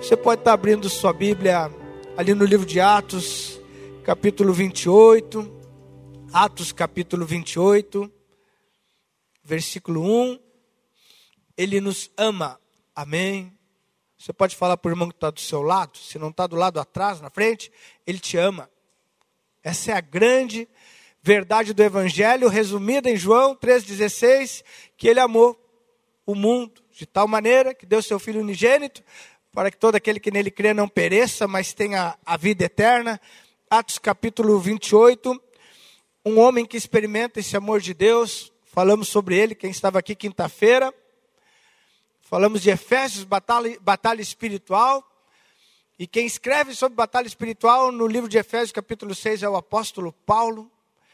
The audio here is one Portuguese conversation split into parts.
Você pode estar abrindo sua Bíblia ali no livro de Atos, capítulo 28. Atos, capítulo 28, versículo 1. Ele nos ama. Amém. Você pode falar para o irmão que está do seu lado, se não está do lado atrás, na frente, ele te ama. Essa é a grande verdade do Evangelho, resumida em João 3,16, que ele amou o mundo de tal maneira que deu seu Filho unigênito, para que todo aquele que nele crê não pereça, mas tenha a vida eterna. Atos capítulo 28, um homem que experimenta esse amor de Deus. Falamos sobre ele, quem estava aqui quinta-feira. Falamos de Efésios, batalha espiritual. E quem escreve sobre batalha espiritual no livro de Efésios capítulo 6 é o apóstolo Paulo.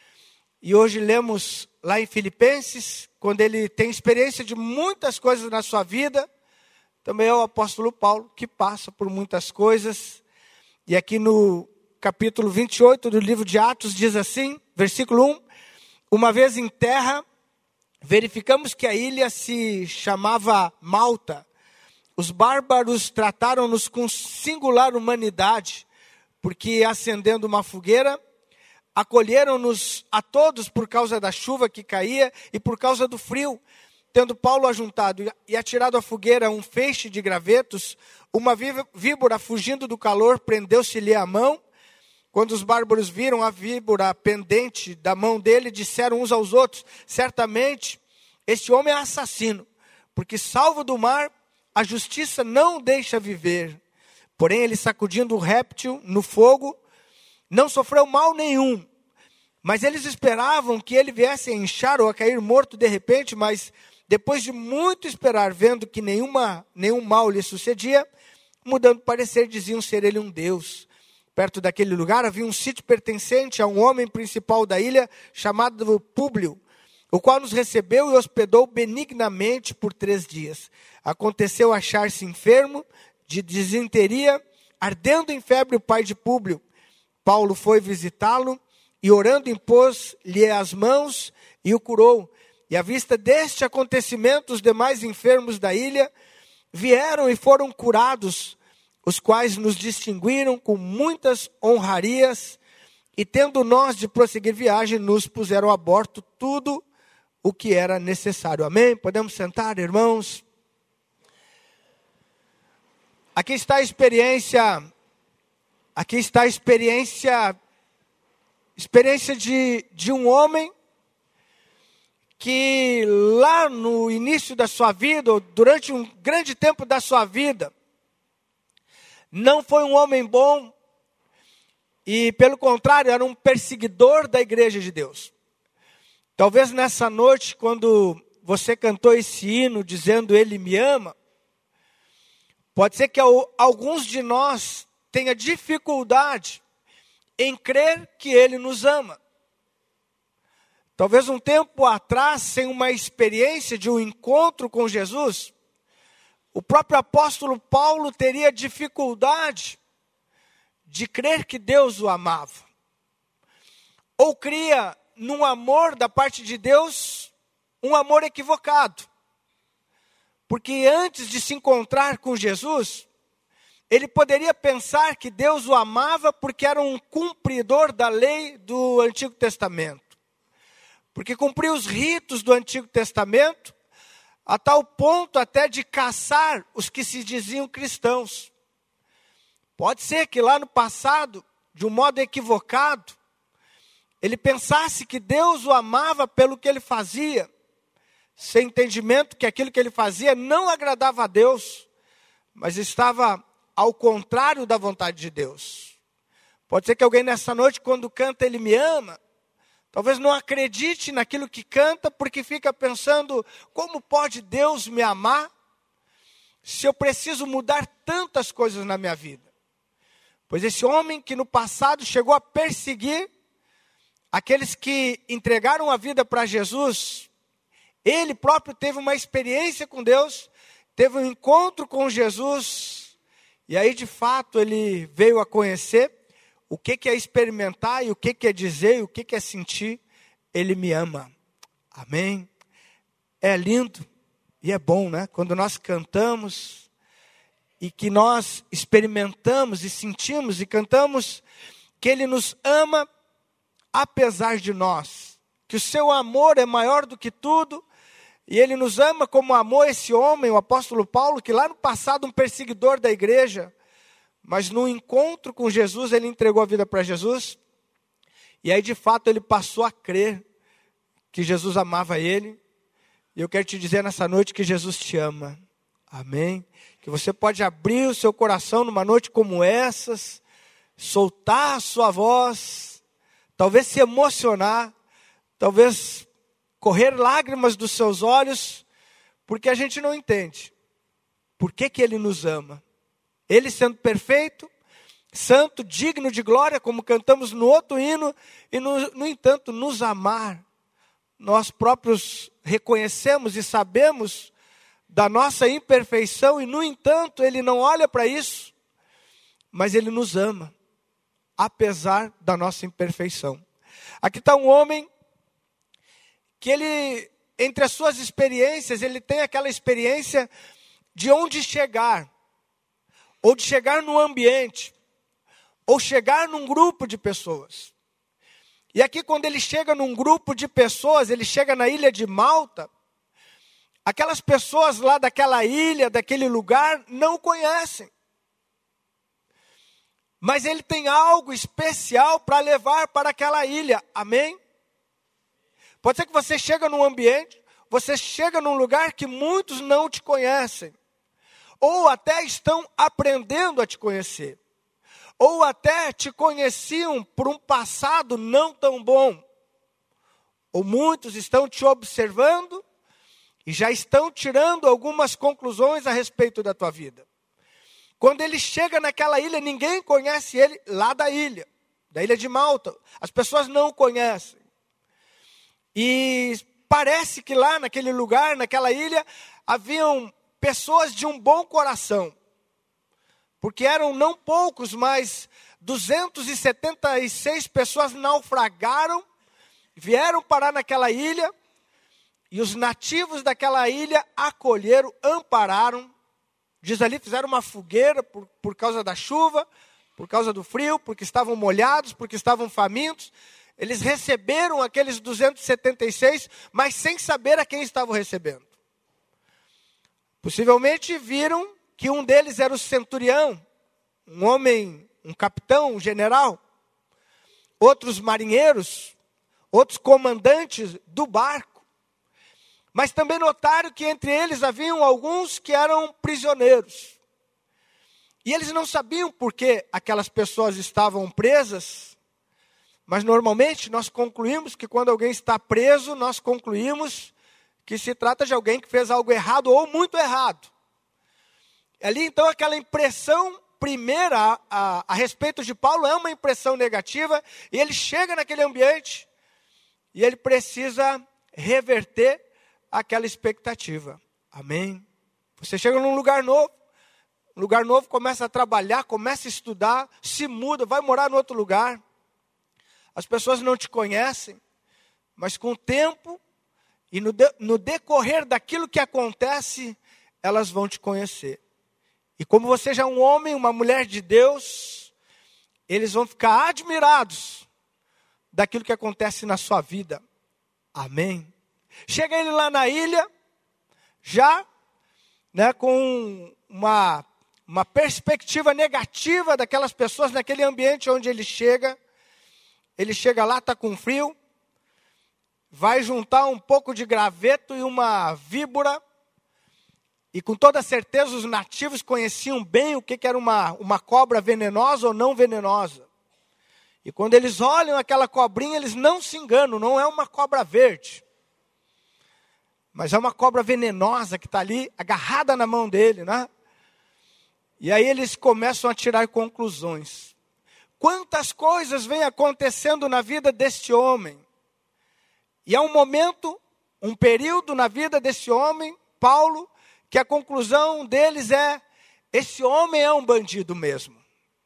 E hoje lemos lá em Filipenses, quando ele tem experiência de muitas coisas na sua vida. Também é o apóstolo Paulo, que passa por muitas coisas. E aqui no capítulo 28 do livro de Atos diz assim, versículo 1. Uma vez em terra, verificamos que a ilha se chamava Malta. Os bárbaros trataram-nos com singular humanidade, porque acendendo uma fogueira, acolheram-nos a todos por causa da chuva que caía e por causa do frio. Tendo Paulo ajuntado e atirado à fogueira um feixe de gravetos, uma víbora fugindo do calor prendeu-se-lhe à mão. Quando os bárbaros viram a víbora pendente da mão dele, disseram uns aos outros: certamente este homem é assassino, porque salvo do mar, a justiça não o deixa viver. Porém ele, sacudindo o réptil no fogo, não sofreu mal nenhum. Mas eles esperavam que ele viesse a inchar ou a cair morto de repente, mas depois de muito esperar, vendo que nenhum mal lhe sucedia, mudando de parecer, diziam ser ele um deus. Perto daquele lugar havia um sítio pertencente a um homem principal da ilha, chamado Públio, o qual nos recebeu e hospedou benignamente por 3 dias. Aconteceu achar-se enfermo de disenteria, ardendo em febre o pai de Públio. Paulo foi visitá-lo e, orando, impôs-lhe as mãos e o curou. E à vista deste acontecimento, os demais enfermos da ilha vieram e foram curados, os quais nos distinguiram com muitas honrarias, e tendo nós de prosseguir viagem, nos puseram a bordo tudo o que era necessário. Amém? Podemos sentar, irmãos? Aqui está a experiência de um homem que lá no início da sua vida, ou durante um grande tempo da sua vida, não foi um homem bom e, pelo contrário, era um perseguidor da igreja de Deus. Talvez nessa noite, quando você cantou esse hino dizendo Ele me ama, pode ser que alguns de nós tenha dificuldade em crer que Ele nos ama. Talvez um tempo atrás, sem uma experiência de um encontro com Jesus, o próprio apóstolo Paulo teria dificuldade de crer que Deus o amava. Ou cria num amor da parte de Deus, um amor equivocado. Porque antes de se encontrar com Jesus, ele poderia pensar que Deus o amava porque era um cumpridor da lei do Antigo Testamento. Porque cumpria os ritos do Antigo Testamento, a tal ponto até de caçar os que se diziam cristãos. Pode ser que lá no passado, de um modo equivocado, ele pensasse que Deus o amava pelo que ele fazia, sem entendimento que aquilo que ele fazia não agradava a Deus, mas estava ao contrário da vontade de Deus. Pode ser que alguém nessa noite, quando canta Ele me ama, talvez não acredite naquilo que canta, porque fica pensando, como pode Deus me amar, se eu preciso mudar tantas coisas na minha vida? Pois esse homem que no passado chegou a perseguir aqueles que entregaram a vida para Jesus, ele próprio teve uma experiência com Deus, teve um encontro com Jesus, e aí de fato ele veio a conhecer o que é experimentar, e o que é dizer, e o que é sentir, Ele me ama. Amém? É lindo e é bom, né? Quando nós cantamos e que nós experimentamos e sentimos e cantamos que Ele nos ama apesar de nós, que o seu amor é maior do que tudo, e Ele nos ama como amou esse homem, o apóstolo Paulo, que lá no passado um perseguidor da igreja, mas no encontro com Jesus, ele entregou a vida para Jesus, e aí de fato ele passou a crer que Jesus amava ele, e eu quero te dizer nessa noite que Jesus te ama, amém? Que você pode abrir o seu coração numa noite como essas, soltar a sua voz, talvez se emocionar, talvez correr lágrimas dos seus olhos, porque a gente não entende por que Ele nos ama. Ele sendo perfeito, santo, digno de glória, como cantamos no outro hino, e no entanto nos amar. Nós próprios reconhecemos e sabemos da nossa imperfeição, e no entanto Ele não olha para isso, mas Ele nos ama, apesar da nossa imperfeição. Aqui está um homem que ele, entre as suas experiências, ele tem aquela experiência de onde chegar, ou de chegar num ambiente, ou chegar num grupo de pessoas. E aqui quando ele chega num grupo de pessoas, ele chega na ilha de Malta, aquelas pessoas lá daquela ilha, daquele lugar, não o conhecem. Mas ele tem algo especial para levar para aquela ilha, amém? Pode ser que você chega num ambiente, você chega num lugar que muitos não te conhecem, ou até estão aprendendo a te conhecer, ou até te conheciam por um passado não tão bom, ou muitos estão te observando e já estão tirando algumas conclusões a respeito da tua vida. Quando ele chega naquela ilha, ninguém conhece ele lá da ilha de Malta, as pessoas não o conhecem. E parece que lá naquele lugar, naquela ilha, haviam pessoas de um bom coração. Porque eram não poucos, mas 276 pessoas naufragaram, vieram parar naquela ilha, e os nativos daquela ilha acolheram, ampararam. Diz ali, fizeram uma fogueira por causa da chuva, por causa do frio, porque estavam molhados, porque estavam famintos. Eles receberam aqueles 276, mas sem saber a quem estavam recebendo. Possivelmente viram que um deles era o centurião, um homem, um capitão, um general. Outros marinheiros, outros comandantes do barco. Mas também notaram que entre eles haviam alguns que eram prisioneiros. E eles não sabiam por que aquelas pessoas estavam presas. Mas normalmente nós concluímos que quando alguém está preso, nós concluímos que se trata de alguém que fez algo errado ou muito errado. Ali então aquela impressão primeira a respeito de Paulo é uma impressão negativa, e ele chega naquele ambiente e ele precisa reverter aquela expectativa. Amém? Você chega num lugar novo, começa a trabalhar, começa a estudar, se muda, vai morar em outro lugar. As pessoas não te conhecem, mas com o tempo e no decorrer daquilo que acontece, elas vão te conhecer. E como você já é um homem, uma mulher de Deus, eles vão ficar admirados daquilo que acontece na sua vida. Amém? Chega ele lá na ilha, já com uma perspectiva negativa daquelas pessoas naquele ambiente onde ele chega. Ele chega lá, está com frio, vai juntar um pouco de graveto e uma víbora, e com toda certeza os nativos conheciam bem o que era uma cobra venenosa ou não venenosa. E quando eles olham aquela cobrinha, eles não se enganam, não é uma cobra verde, mas é uma cobra venenosa que está ali, agarrada na mão dele, né? E aí eles começam a tirar conclusões. Quantas coisas vêm acontecendo na vida deste homem. E há um momento, um período na vida desse homem, Paulo, que a conclusão deles é: esse homem é um bandido mesmo.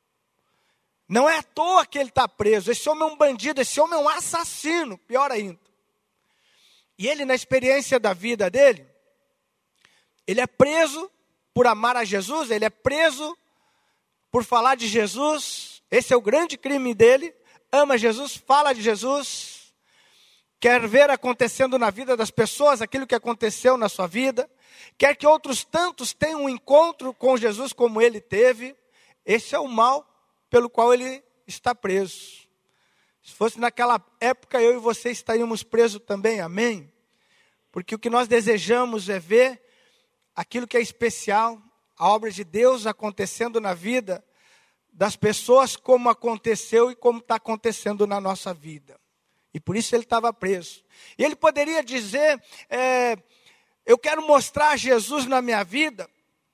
Não é à toa que ele está preso, esse homem é um bandido, esse homem é um assassino, pior ainda. E ele, na experiência da vida dele, ele é preso por amar a Jesus, ele é preso por falar de Jesus. Esse é o grande crime dele. Ama Jesus, fala de Jesus, quer ver acontecendo na vida das pessoas aquilo que aconteceu na sua vida, quer que outros tantos tenham um encontro com Jesus como ele teve. Esse é o mal pelo qual ele está preso. Se fosse naquela época, eu e você estaríamos presos também, amém? Porque o que nós desejamos é ver aquilo que é especial, a obra de Deus acontecendo na vida das pessoas, como aconteceu e como está acontecendo na nossa vida. E por isso ele estava preso. E ele poderia dizer, eu quero mostrar Jesus na minha vida.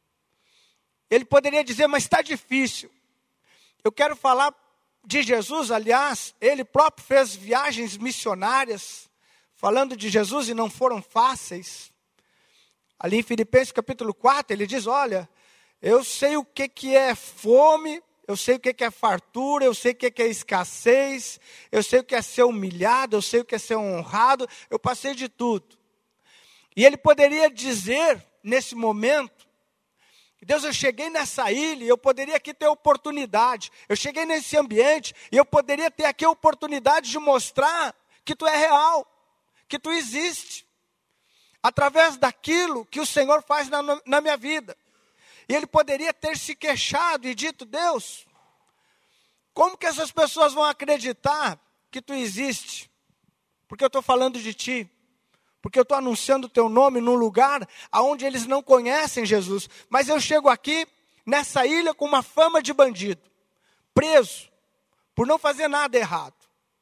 Ele poderia dizer, mas está difícil. Eu quero falar de Jesus, aliás, ele próprio fez viagens missionárias, falando de Jesus e não foram fáceis. Ali em Filipenses capítulo 4, ele diz, olha, eu sei o que é fome, eu sei o que é fartura, eu sei o que é escassez, eu sei o que é ser humilhado, eu sei o que é ser honrado, eu passei de tudo. E ele poderia dizer, nesse momento, Deus, eu cheguei nessa ilha e eu poderia aqui ter oportunidade. Eu cheguei nesse ambiente e eu poderia ter aqui a oportunidade de mostrar que tu é real, que tu existe. Através daquilo que o Senhor faz na minha vida. E ele poderia ter se queixado e dito, Deus, como que essas pessoas vão acreditar que tu existe? Porque eu estou falando de ti. Porque eu estou anunciando o teu nome num lugar onde eles não conhecem Jesus. Mas eu chego aqui, nessa ilha, com uma fama de bandido. Preso, por não fazer nada errado.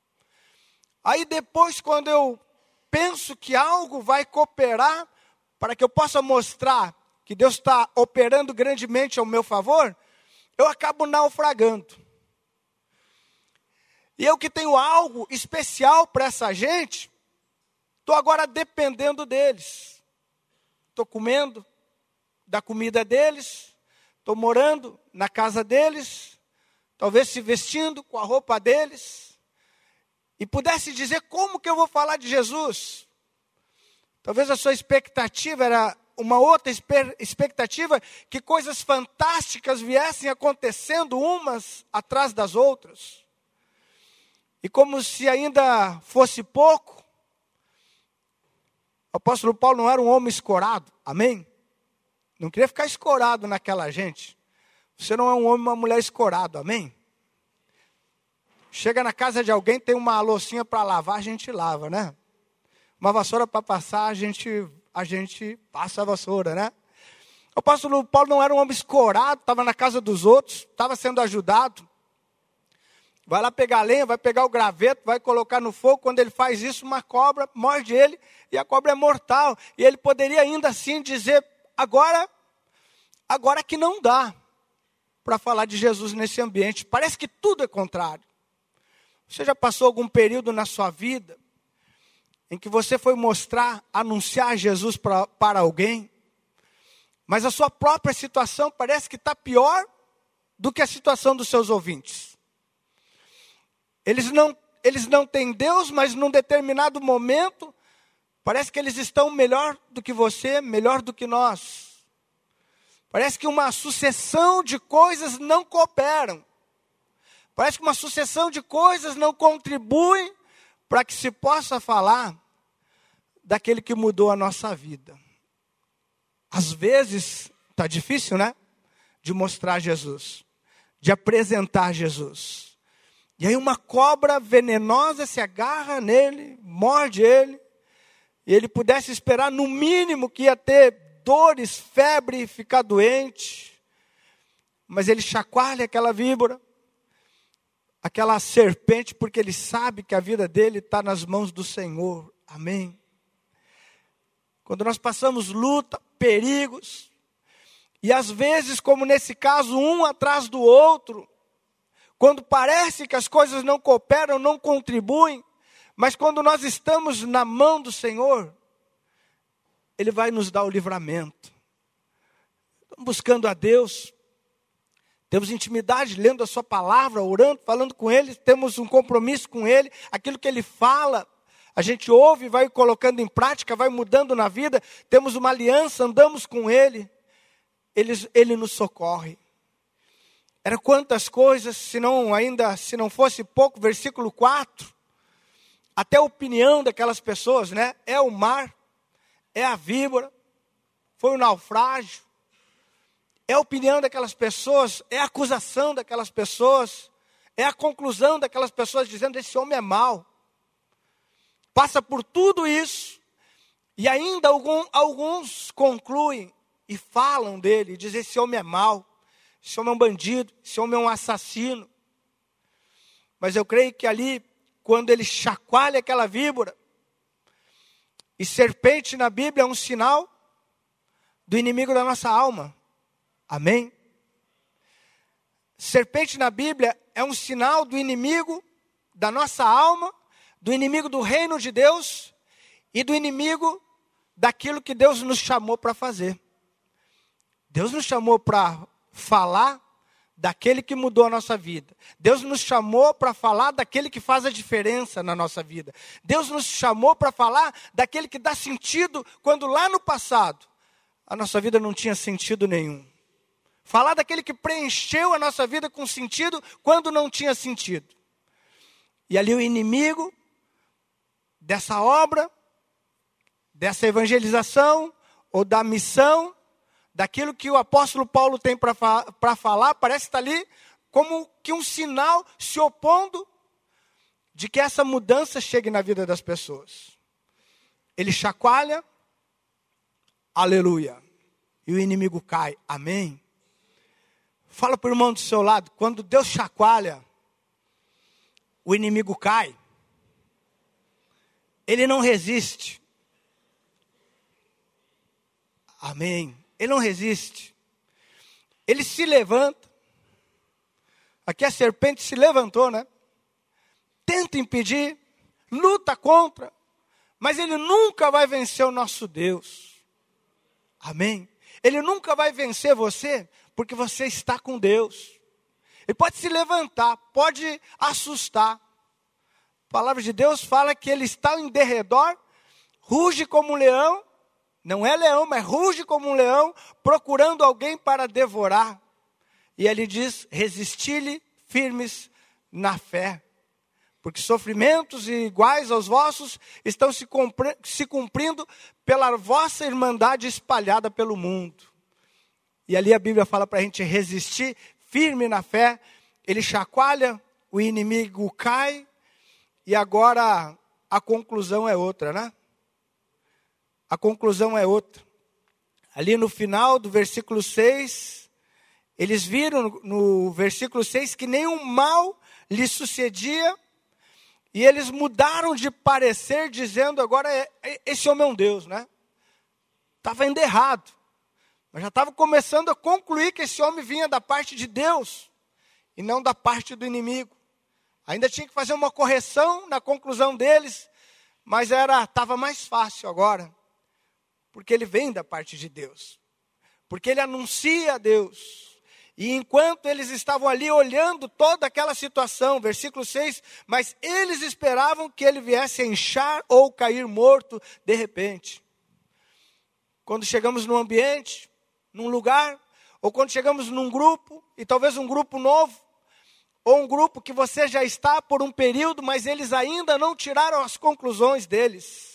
Aí depois, quando eu penso que algo vai cooperar, para que eu possa mostrar que Deus está operando grandemente ao meu favor, eu acabo naufragando. E eu que tenho algo especial para essa gente, estou agora dependendo deles. Estou comendo da comida deles, estou morando na casa deles, talvez se vestindo com a roupa deles, e pudesse dizer como que eu vou falar de Jesus. Talvez a sua expectativa era uma outra expectativa, que coisas fantásticas viessem acontecendo umas atrás das outras. E como se ainda fosse pouco, o apóstolo Paulo não era um homem escorado, amém? Não queria ficar escorado naquela gente. Você não é um homem, uma mulher escorado, amém? Chega na casa de alguém, tem uma loucinha para lavar, a gente lava, né? Uma vassoura para passar, a gente passa a vassoura, né? O apóstolo Paulo não era um homem escorado, estava na casa dos outros, estava sendo ajudado. Vai lá pegar a lenha, vai pegar o graveto, vai colocar no fogo. Quando ele faz isso, uma cobra morde ele e a cobra é mortal. E ele poderia ainda assim dizer, agora que não dá para falar de Jesus nesse ambiente. Parece que tudo é contrário. Você já passou algum período na sua vida em que você foi mostrar, anunciar Jesus para alguém, mas a sua própria situação parece que está pior do que a situação dos seus ouvintes? Eles não têm Deus, mas num determinado momento, parece que eles estão melhor do que você, melhor do que nós. Parece que uma sucessão de coisas não cooperam. Parece que uma sucessão de coisas não contribui para que se possa falar daquele que mudou a nossa vida. Às vezes, está difícil, né? De mostrar Jesus, de apresentar Jesus. E aí uma cobra venenosa se agarra nele, morde ele, e ele pudesse esperar no mínimo que ia ter dores, febre, ficar doente. Mas ele chacoalha aquela víbora, aquela serpente, porque ele sabe que a vida dele está nas mãos do Senhor. Amém? Quando nós passamos luta, perigos, e às vezes, como nesse caso, um atrás do outro, quando parece que as coisas não cooperam, não contribuem, mas quando nós estamos na mão do Senhor, Ele vai nos dar o livramento. Estamos buscando a Deus, temos intimidade, lendo a sua palavra, orando, falando com Ele, temos um compromisso com Ele, aquilo que Ele fala, a gente ouve, vai colocando em prática, vai mudando na vida, temos uma aliança, andamos com Ele. Ele nos socorre. Era quantas coisas, se não fosse pouco, versículo 4, até a opinião daquelas pessoas, né? É o mar, é a víbora, foi o naufrágio, é a opinião daquelas pessoas, é a acusação daquelas pessoas, é a conclusão daquelas pessoas dizendo: esse homem é mau. Passa por tudo isso, e ainda alguns concluem e falam dele, dizem: esse homem é mau, esse homem é um bandido, esse homem é um assassino. Mas eu creio que ali, quando ele chacoalha aquela víbora, e serpente na Bíblia é um sinal do inimigo da nossa alma. Amém? Serpente na Bíblia é um sinal do inimigo da nossa alma, do inimigo do reino de Deus e do inimigo daquilo que Deus nos chamou para fazer. Deus nos chamou para falar daquele que mudou a nossa vida. Deus nos chamou para falar daquele que faz a diferença na nossa vida. Deus nos chamou para falar daquele que dá sentido quando lá no passado a nossa vida não tinha sentido nenhum. Falar daquele que preencheu a nossa vida com sentido quando não tinha sentido. E ali o inimigo dessa obra, dessa evangelização ou da missão, daquilo que o apóstolo Paulo tem para falar, parece estar ali como que um sinal se opondo de que essa mudança chegue na vida das pessoas. Ele chacoalha, aleluia, e o inimigo cai, amém? Fala para o irmão do seu lado: quando Deus chacoalha, o inimigo cai. Ele não resiste. Amém. Ele não resiste. Ele se levanta. Aqui a serpente se levantou, né? Tenta impedir, luta contra, mas ele nunca vai vencer o nosso Deus. Amém. Ele nunca vai vencer você, porque você está com Deus. Ele pode se levantar, pode assustar. A palavra de Deus fala que ele está em derredor, ruge como um leão. Não é leão, mas ruge como um leão, procurando alguém para devorar. E ele diz: resisti-lhe firmes na fé. Porque sofrimentos iguais aos vossos estão se cumprindo pela vossa irmandade espalhada pelo mundo. E ali a Bíblia fala para a gente resistir firme na fé. Ele chacoalha, o inimigo cai. E agora a conclusão é outra, né? A conclusão é outra. Ali no final do versículo 6, eles viram no versículo 6 que nenhum mal lhe sucedia, e eles mudaram de parecer, dizendo: agora esse homem é um Deus, né? Estava indo errado, mas já estava começando a concluir que esse homem vinha da parte de Deus, e não da parte do inimigo. Ainda tinha que fazer uma correção na conclusão deles, mas estava mais fácil agora. Porque ele vem da parte de Deus. Porque ele anuncia a Deus. E enquanto eles estavam ali olhando toda aquela situação, versículo 6, mas eles esperavam que ele viesse a inchar ou cair morto de repente. Quando chegamos num ambiente, num lugar, ou quando chegamos num grupo, e talvez um grupo novo, ou um grupo que você já está por um período, mas eles ainda não tiraram as conclusões deles.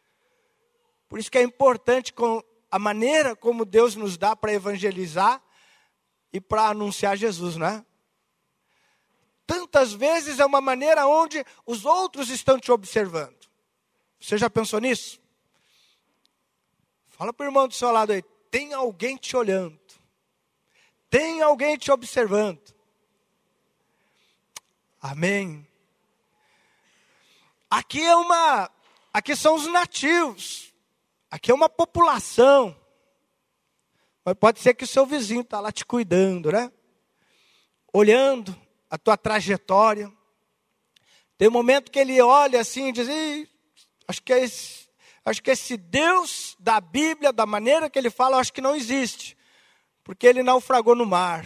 Por isso que é importante a maneira como Deus nos dá para evangelizar e para anunciar Jesus, né? Tantas vezes é uma maneira onde os outros estão te observando. Você já pensou nisso? Fala para o irmão do seu lado aí: tem alguém te olhando. Tem alguém te observando. Amém. Aqui são os nativos. Aqui é uma população, mas pode ser que o seu vizinho está lá te cuidando, né? Olhando a tua trajetória. Tem um momento que ele olha assim e diz: acho que esse Deus da Bíblia, da maneira que ele fala, acho que não existe. Porque ele naufragou no mar.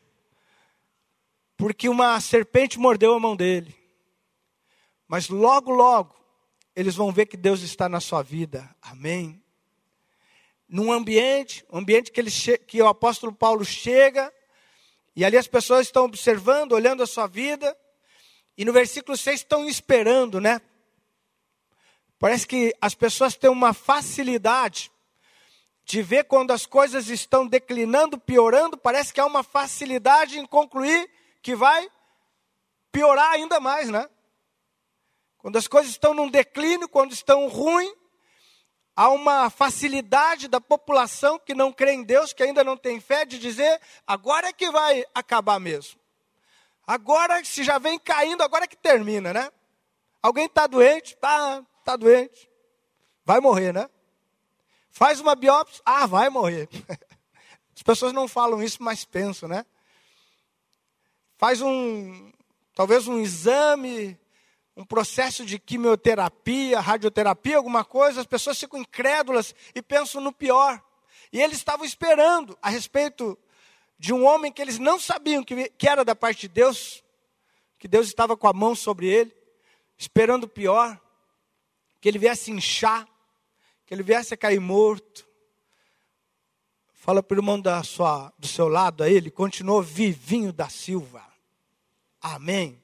Porque uma serpente mordeu a mão dele. Mas logo, logo, eles vão ver que Deus está na sua vida. Amém? num ambiente que o apóstolo Paulo chega, e ali as pessoas estão observando, olhando a sua vida, e no versículo 6 estão esperando, né? Parece que as pessoas têm uma facilidade de ver quando as coisas estão declinando, piorando, parece que há uma facilidade em concluir que vai piorar ainda mais, né? Quando as coisas estão num declínio, quando estão ruins, há uma facilidade da população que não crê em Deus, que ainda não tem fé, de dizer, agora é que vai acabar mesmo. Agora, se já vem caindo, agora é que termina, né? Alguém está doente? Está doente. Vai morrer, né? Faz uma biópsia? Vai morrer. As pessoas não falam isso, mas pensam, né? Faz talvez um exame, um processo de quimioterapia, radioterapia, alguma coisa, as pessoas ficam incrédulas e pensam no pior. E eles estavam esperando a respeito de um homem que eles não sabiam que era da parte de Deus, que Deus estava com a mão sobre ele, esperando o pior, que ele viesse inchar, que ele viesse a cair morto. Fala para o irmão do seu lado, aí ele continuou vivinho da Silva. Amém.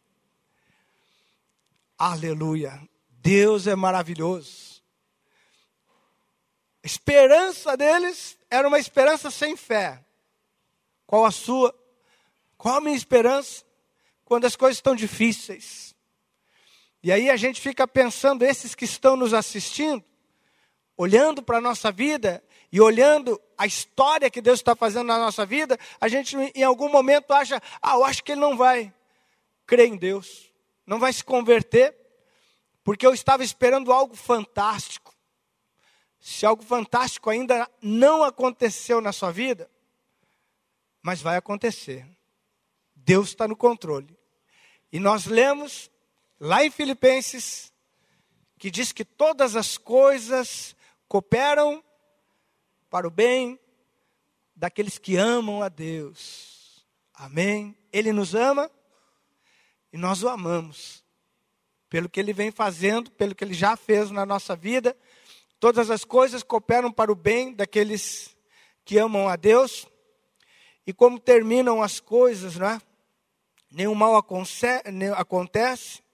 Aleluia. Deus é maravilhoso. A esperança deles era uma esperança sem fé. Qual a sua? Qual a minha esperança? Quando as coisas estão difíceis. E aí a gente fica pensando, esses que estão nos assistindo, olhando para a nossa vida e olhando a história que Deus está fazendo na nossa vida, a gente em algum momento acha, eu acho que ele não vai crer em Deus, não vai se converter, porque eu estava esperando algo fantástico. Se algo fantástico ainda não aconteceu na sua vida, mas vai acontecer. Deus está no controle. E nós lemos lá em Filipenses, que diz que todas as coisas cooperam para o bem daqueles que amam a Deus. Amém? Ele nos ama e nós o amamos. Pelo que ele vem fazendo, pelo que ele já fez na nossa vida, todas as coisas cooperam para o bem daqueles que amam a Deus. E como terminam as coisas, né? Nenhum mal acontece.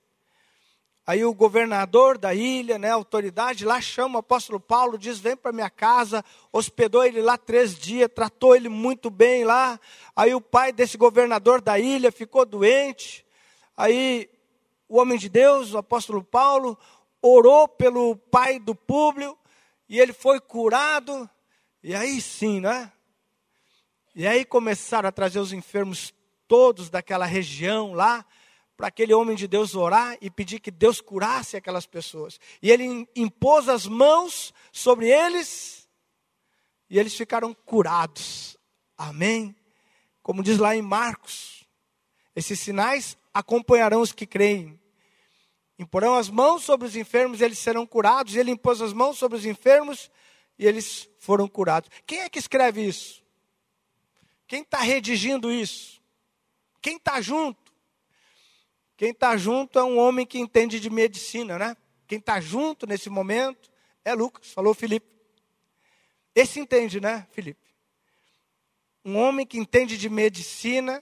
Aí o governador da ilha, né, a autoridade lá chama o apóstolo Paulo, diz, vem para minha casa, hospedou ele lá 3 dias, tratou ele muito bem lá. Aí o pai desse governador da ilha ficou doente. Aí o homem de Deus, o apóstolo Paulo, orou pelo pai do Públio, e ele foi curado. E aí sim, né? E aí começaram a trazer os enfermos todos daquela região lá, para aquele homem de Deus orar e pedir que Deus curasse aquelas pessoas. E ele impôs as mãos sobre eles, e eles ficaram curados. Amém? Como diz lá em Marcos, esses sinais acompanharão os que creem. Imporão as mãos sobre os enfermos, eles serão curados. E ele impôs as mãos sobre os enfermos, e eles foram curados. Quem é que escreve isso? Quem está redigindo isso? Quem está junto? Quem está junto é um homem que entende de medicina, né? Quem está junto nesse momento é Lucas, falou Felipe. Esse entende, né, Felipe? Um homem que entende de medicina,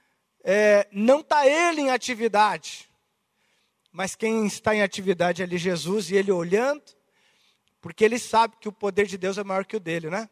não está ele em atividade, mas quem está em atividade é ali Jesus, e ele olhando, porque ele sabe que o poder de Deus é maior que o dele, né?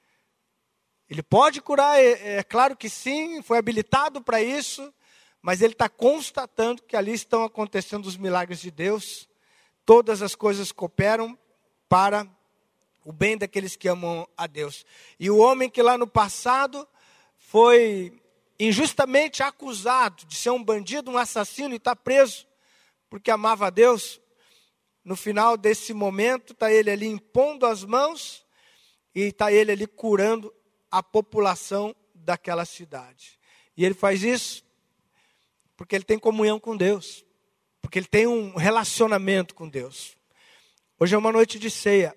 Ele pode curar, é claro que sim, foi habilitado para isso, mas ele está constatando que ali estão acontecendo os milagres de Deus. Todas as coisas cooperam para o bem daqueles que amam a Deus. E o homem que lá no passado foi injustamente acusado de ser um bandido, um assassino, e está preso porque amava a Deus, no final desse momento está ele ali impondo as mãos e está ele ali curando a população daquela cidade. E ele faz isso porque ele tem comunhão com Deus, porque ele tem um relacionamento com Deus. Hoje é uma noite de ceia,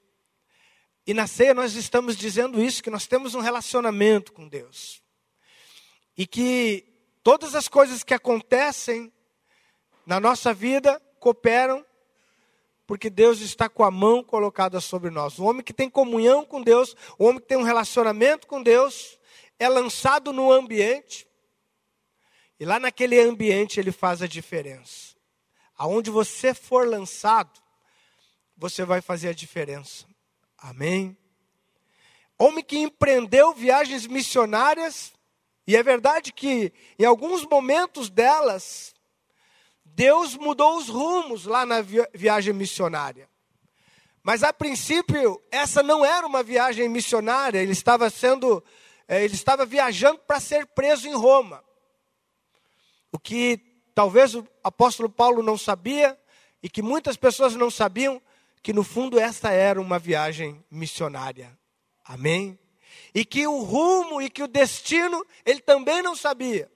e na ceia nós estamos dizendo isso, que nós temos um relacionamento com Deus, e que todas as coisas que acontecem na nossa vida cooperam porque Deus está com a mão colocada sobre nós. O homem que tem comunhão com Deus, o homem que tem um relacionamento com Deus, é lançado no ambiente, e lá naquele ambiente ele faz a diferença. Aonde você for lançado, você vai fazer a diferença. Amém? Homem que empreendeu viagens missionárias, e é verdade que em alguns momentos delas, Deus mudou os rumos lá na viagem missionária. Mas a princípio, essa não era uma viagem missionária, ele estava viajando para ser preso em Roma. O que talvez o apóstolo Paulo não sabia, e que muitas pessoas não sabiam, que no fundo essa era uma viagem missionária. Amém? E que o rumo e que o destino, ele também não sabia.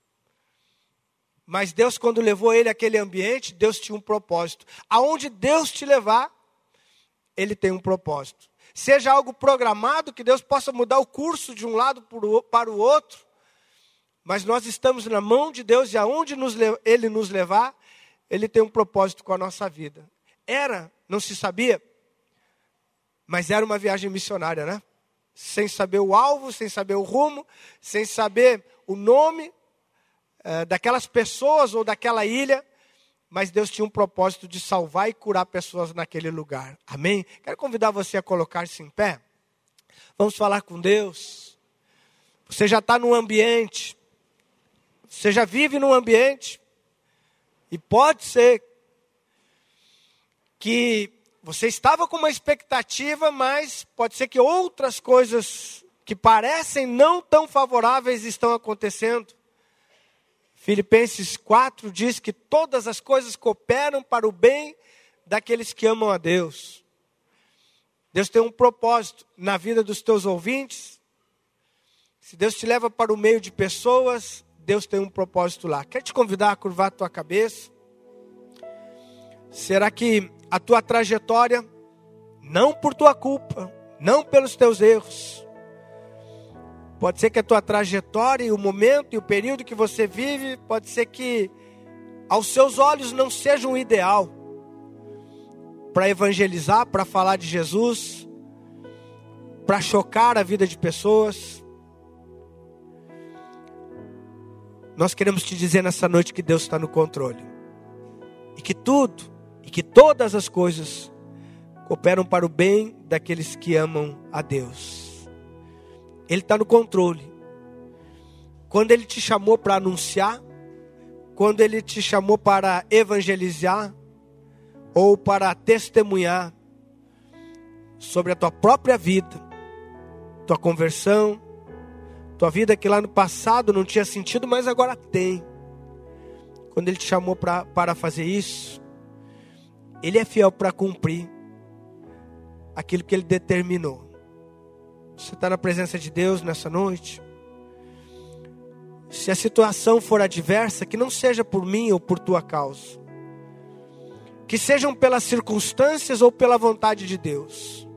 Mas Deus, quando levou ele àquele ambiente, Deus tinha um propósito. Aonde Deus te levar, ele tem um propósito. Seja algo programado, que Deus possa mudar o curso de um lado para o outro, mas nós estamos na mão de Deus, e aonde ele nos levar, ele tem um propósito com a nossa vida. Não se sabia, mas era uma viagem missionária, né? Sem saber o alvo, sem saber o rumo, sem saber o nome daquelas pessoas ou daquela ilha, mas Deus tinha um propósito de salvar e curar pessoas naquele lugar. Amém? Quero convidar você a colocar-se em pé. Vamos falar com Deus. Você já está num ambiente, você já vive num ambiente, e pode ser que você estava com uma expectativa, mas pode ser que outras coisas que parecem não tão favoráveis estão acontecendo. Filipenses 4 diz que todas as coisas cooperam para o bem daqueles que amam a Deus. Deus tem um propósito na vida dos teus ouvintes. Se Deus te leva para o meio de pessoas, Deus tem um propósito lá. Quero te convidar a curvar a tua cabeça. Será que a tua trajetória, não por tua culpa, não pelos teus erros, pode ser que a tua trajetória e o momento e o período que você vive, pode ser que aos seus olhos não seja um ideal para evangelizar, para falar de Jesus, para chocar a vida de pessoas. Nós queremos te dizer nessa noite que Deus está no controle. E que tudo, e que todas as coisas cooperam para o bem daqueles que amam a Deus. Ele está no controle. Quando Ele te chamou para anunciar, quando Ele te chamou para evangelizar, ou para testemunhar sobre a tua própria vida, tua conversão, tua vida que lá no passado não tinha sentido, mas agora tem. Quando Ele te chamou para fazer isso, Ele é fiel para cumprir aquilo que Ele determinou. Você está na presença de Deus nessa noite? Se a situação for adversa, que não seja por mim ou por tua causa, que sejam pelas circunstâncias ou pela vontade de Deus.